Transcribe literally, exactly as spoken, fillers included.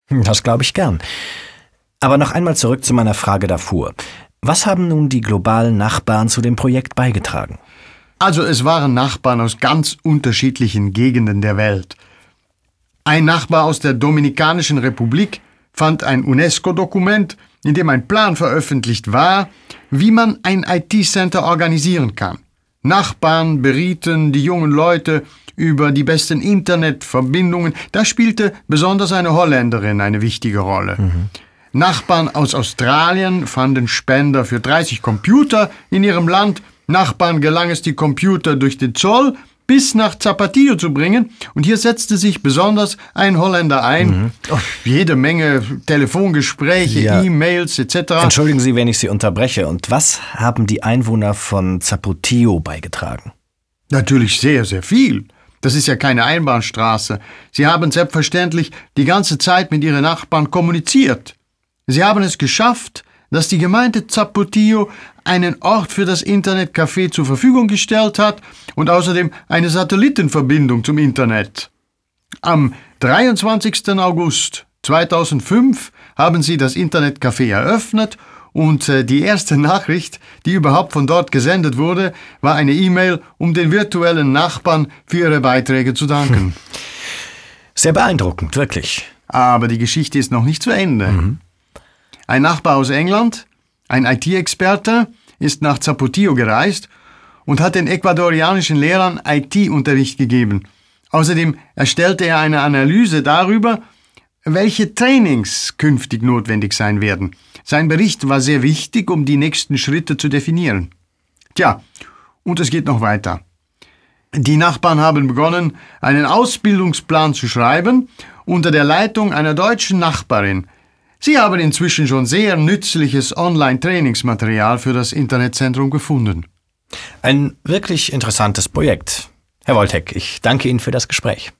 Das glaube ich gern. Aber noch einmal zurück zu meiner Frage davor. Was haben nun die globalen Nachbarn zu dem Projekt beigetragen? Also es waren Nachbarn aus ganz unterschiedlichen Gegenden der Welt. Ein Nachbar aus der Dominikanischen Republik fand ein UNESCO-Dokument, in dem ein Plan veröffentlicht war, wie man ein I T-Center organisieren kann. Nachbarn berieten die jungen Leute über die besten Internetverbindungen. Da spielte besonders eine Holländerin eine wichtige Rolle. Mhm. Nachbarn aus Australien fanden Spender für dreißig Computer in ihrem Land. Nachbarn gelang es, die Computer durch den Zoll bis nach Zapatillo zu bringen. Und hier setzte sich besonders ein Holländer ein. Mhm. Oh, jede Menge Telefongespräche, ja. E-Mails et cetera. Entschuldigen Sie, wenn ich Sie unterbreche. Und was haben die Einwohner von Zapotillo beigetragen? Natürlich sehr, sehr viel. Das ist ja keine Einbahnstraße. Sie haben selbstverständlich die ganze Zeit mit ihren Nachbarn kommuniziert. Sie haben es geschafft, dass die Gemeinde Zapotillo einen Ort für das Internetcafé zur Verfügung gestellt hat und außerdem eine Satellitenverbindung zum Internet. Am dreiundzwanzigsten August zweitausendfünf haben sie das Internetcafé eröffnet und die erste Nachricht, die überhaupt von dort gesendet wurde, war eine E-Mail, um den virtuellen Nachbarn für ihre Beiträge zu danken. Sehr beeindruckend, wirklich. Aber die Geschichte ist noch nicht zu Ende. Mhm. Ein Nachbar aus England, ein I T-Experte, ist nach Zapotillo gereist und hat den ecuadorianischen Lehrern I T-Unterricht gegeben. Außerdem erstellte er eine Analyse darüber, welche Trainings künftig notwendig sein werden. Sein Bericht war sehr wichtig, um die nächsten Schritte zu definieren. Tja, und es geht noch weiter. Die Nachbarn haben begonnen, einen Ausbildungsplan zu schreiben unter der Leitung einer deutschen Nachbarin. Sie haben inzwischen schon sehr nützliches Online-Trainingsmaterial für das Internetzentrum gefunden. Ein wirklich interessantes Projekt. Herr Woltek, ich danke Ihnen für das Gespräch.